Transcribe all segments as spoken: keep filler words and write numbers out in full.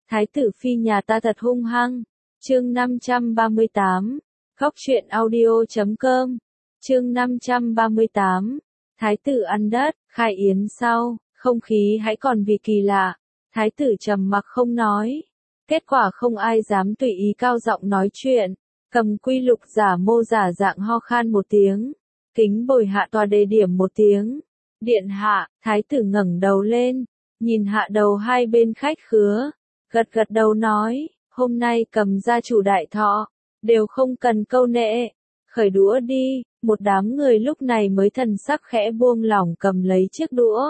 Thái tử phi nhà ta thật hung hăng. Chương năm trăm ba mươi tám. Góc truyện audio chấm com. Chương năm trăm ba mươi tám. Thái tử ăn đất, khai yến sau, không khí hãy còn vì kỳ lạ. Thái tử trầm mặc không nói. Kết quả không ai dám tùy ý cao giọng nói chuyện. Cầm quy lục giả mô giả dạng ho khan một tiếng. Kính bồi hạ tòa đề điểm một tiếng. Điện hạ, thái tử ngẩng đầu lên, nhìn hạ đầu hai bên khách khứa. Gật gật đầu nói, hôm nay cầm gia chủ đại thọ, đều không cần câu nệ. Khởi đũa đi, một đám người lúc này mới thần sắc khẽ buông lỏng cầm lấy chiếc đũa.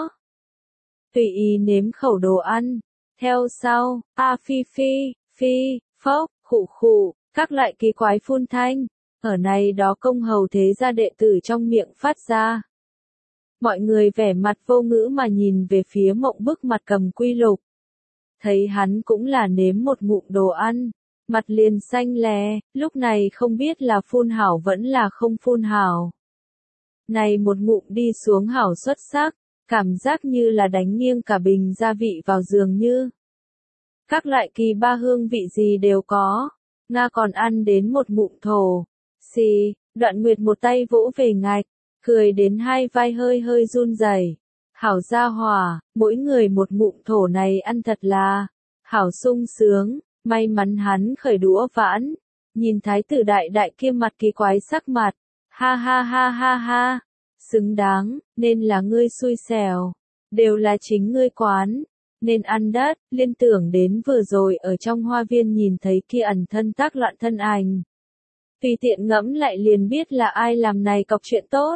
Tùy ý nếm khẩu đồ ăn. Theo sau, a phi phi, phi, phốc, khụ khụ, các loại kỳ quái phun thanh. Ở này đó công hầu thế gia đệ tử trong miệng phát ra. Mọi người vẻ mặt vô ngữ mà nhìn về phía mộng bức mặt cầm quy lục. Thấy hắn cũng là nếm một ngụm đồ ăn, mặt liền xanh lè, lúc này không biết là phun hảo vẫn là không phun hảo. Này một ngụm đi xuống hảo xuất sắc, cảm giác như là đánh nghiêng cả bình gia vị vào dường như. Các loại kỳ ba hương vị gì đều có, Nga còn ăn đến một ngụm thổ. Xì, Đoạn Nguyệt một tay vỗ về ngạch, cười đến hai vai hơi hơi run rẩy. Hảo gia hỏa, mỗi người một ngụm thổ này ăn thật là hảo sung sướng, may mắn hắn khởi đũa vãn, nhìn thái tử đại đại kia mặt kỳ quái sắc mặt, ha ha ha ha ha, xứng đáng, nên là ngươi xui xẻo, đều là chính ngươi quán, nên ăn đất, liên tưởng đến vừa rồi ở trong hoa viên nhìn thấy kia ẩn thân tác loạn thân ảnh. Tùy tiện ngẫm lại liền biết là ai làm này cọc chuyện tốt.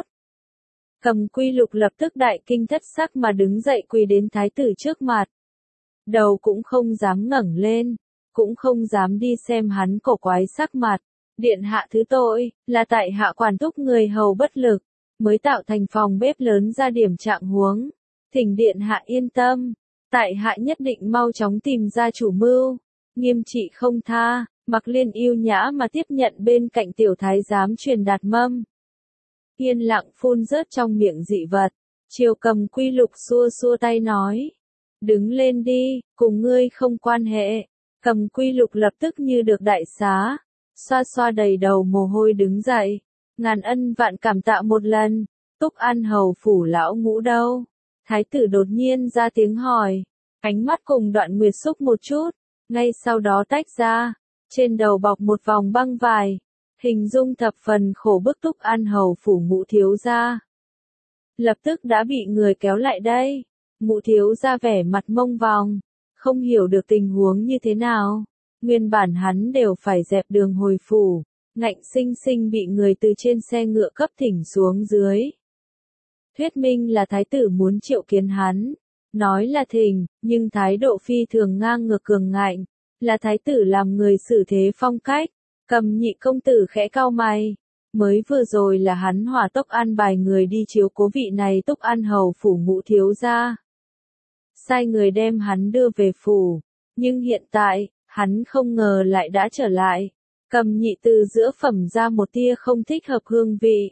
Cầm quy lục lập tức đại kinh thất sắc mà đứng dậy quỳ đến thái tử trước mặt. Đầu cũng không dám ngẩng lên, cũng không dám đi xem hắn cổ quái sắc mặt. Điện hạ thứ tội, là tại hạ quản thúc người hầu bất lực, mới tạo thành phòng bếp lớn ra điểm trạng huống. Thỉnh điện hạ yên tâm, tại hạ nhất định mau chóng tìm ra chủ mưu, nghiêm trị không tha. Mặc Liên yêu nhã mà tiếp nhận bên cạnh tiểu thái giám truyền đạt mâm. Yên lặng phun rớt trong miệng dị vật, chiều cầm quy lục xua xua tay nói. Đứng lên đi, cùng ngươi không quan hệ. Cầm quy lục lập tức như được đại xá, xoa xoa đầy đầu mồ hôi đứng dậy. Ngàn ân vạn cảm tạ một lần, Túc An hầu phủ lão ngũ đâu? Thái tử đột nhiên ra tiếng hỏi, ánh mắt cùng Đoạn Nguyệt xúc một chút, ngay sau đó tách ra. Trên đầu bọc một vòng băng vải, hình dung thập phần khổ bức Túc An hầu phủ ngũ thiếu gia. Lập tức đã bị người kéo lại đây, ngũ thiếu gia vẻ mặt mông vòng, không hiểu được tình huống như thế nào. Nguyên bản hắn đều phải dẹp đường hồi phủ, ngạnh sinh sinh bị người từ trên xe ngựa cấp thỉnh xuống dưới. Thuyết minh là thái tử muốn triệu kiến hắn, nói là thỉnh, nhưng thái độ phi thường ngang ngược cường ngạnh. Là thái tử làm người xử thế phong cách, Cầm nhị công tử khẽ cau mày, mới vừa rồi là hắn hỏa tốc an bài người đi chiếu cố vị này Túc An hầu phủ ngũ thiếu gia. Sai người đem hắn đưa về phủ, nhưng hiện tại, hắn không ngờ lại đã trở lại. Cầm nhị từ giữa phẩm ra một tia không thích hợp hương vị.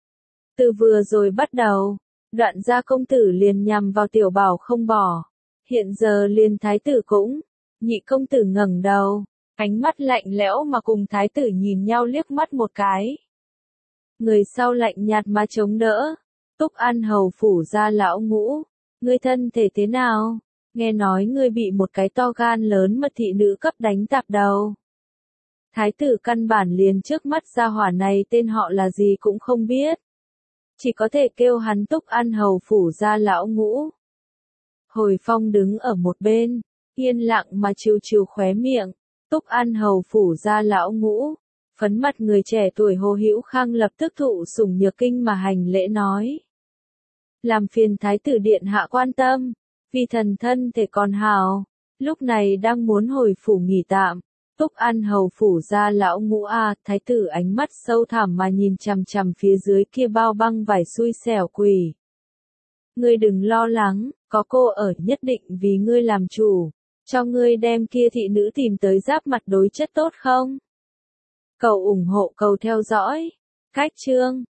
Từ vừa rồi bắt đầu, Đoạn gia công tử liền nhằm vào tiểu bảo không bỏ, hiện giờ liền thái tử cũng. Nhị công tử ngẩng đầu, ánh mắt lạnh lẽo mà cùng thái tử nhìn nhau liếc mắt một cái. Người sau lạnh nhạt mà chống đỡ, Túc An hầu phủ gia lão ngũ, ngươi thân thể thế nào? Nghe nói ngươi bị một cái to gan lớn mật thị nữ cấp đánh tạp đầu. Thái tử căn bản liền trước mắt gia hỏa này tên họ là gì cũng không biết. Chỉ có thể kêu hắn Túc An hầu phủ gia lão ngũ. Hồi Phong đứng ở một bên. Yên lặng mà chiều chiều khóe miệng, Túc An hầu phủ gia lão ngũ, phấn mặt người trẻ tuổi Hồ Hữu Khang lập tức thụ sủng nhược kinh mà hành lễ nói. Làm phiền thái tử điện hạ quan tâm, vì thần thân thể còn hào, lúc này đang muốn hồi phủ nghỉ tạm. Túc An hầu phủ gia lão ngũ a, thái tử ánh mắt sâu thẳm mà nhìn chằm chằm phía dưới kia bao băng vải xui xẻo quỷ. Ngươi đừng lo lắng, có cô ở nhất định vì ngươi làm chủ. Cho ngươi đem kia thị nữ tìm tới giáp mặt đối chất tốt không? Cầu ủng hộ cầu theo dõi. Cách chương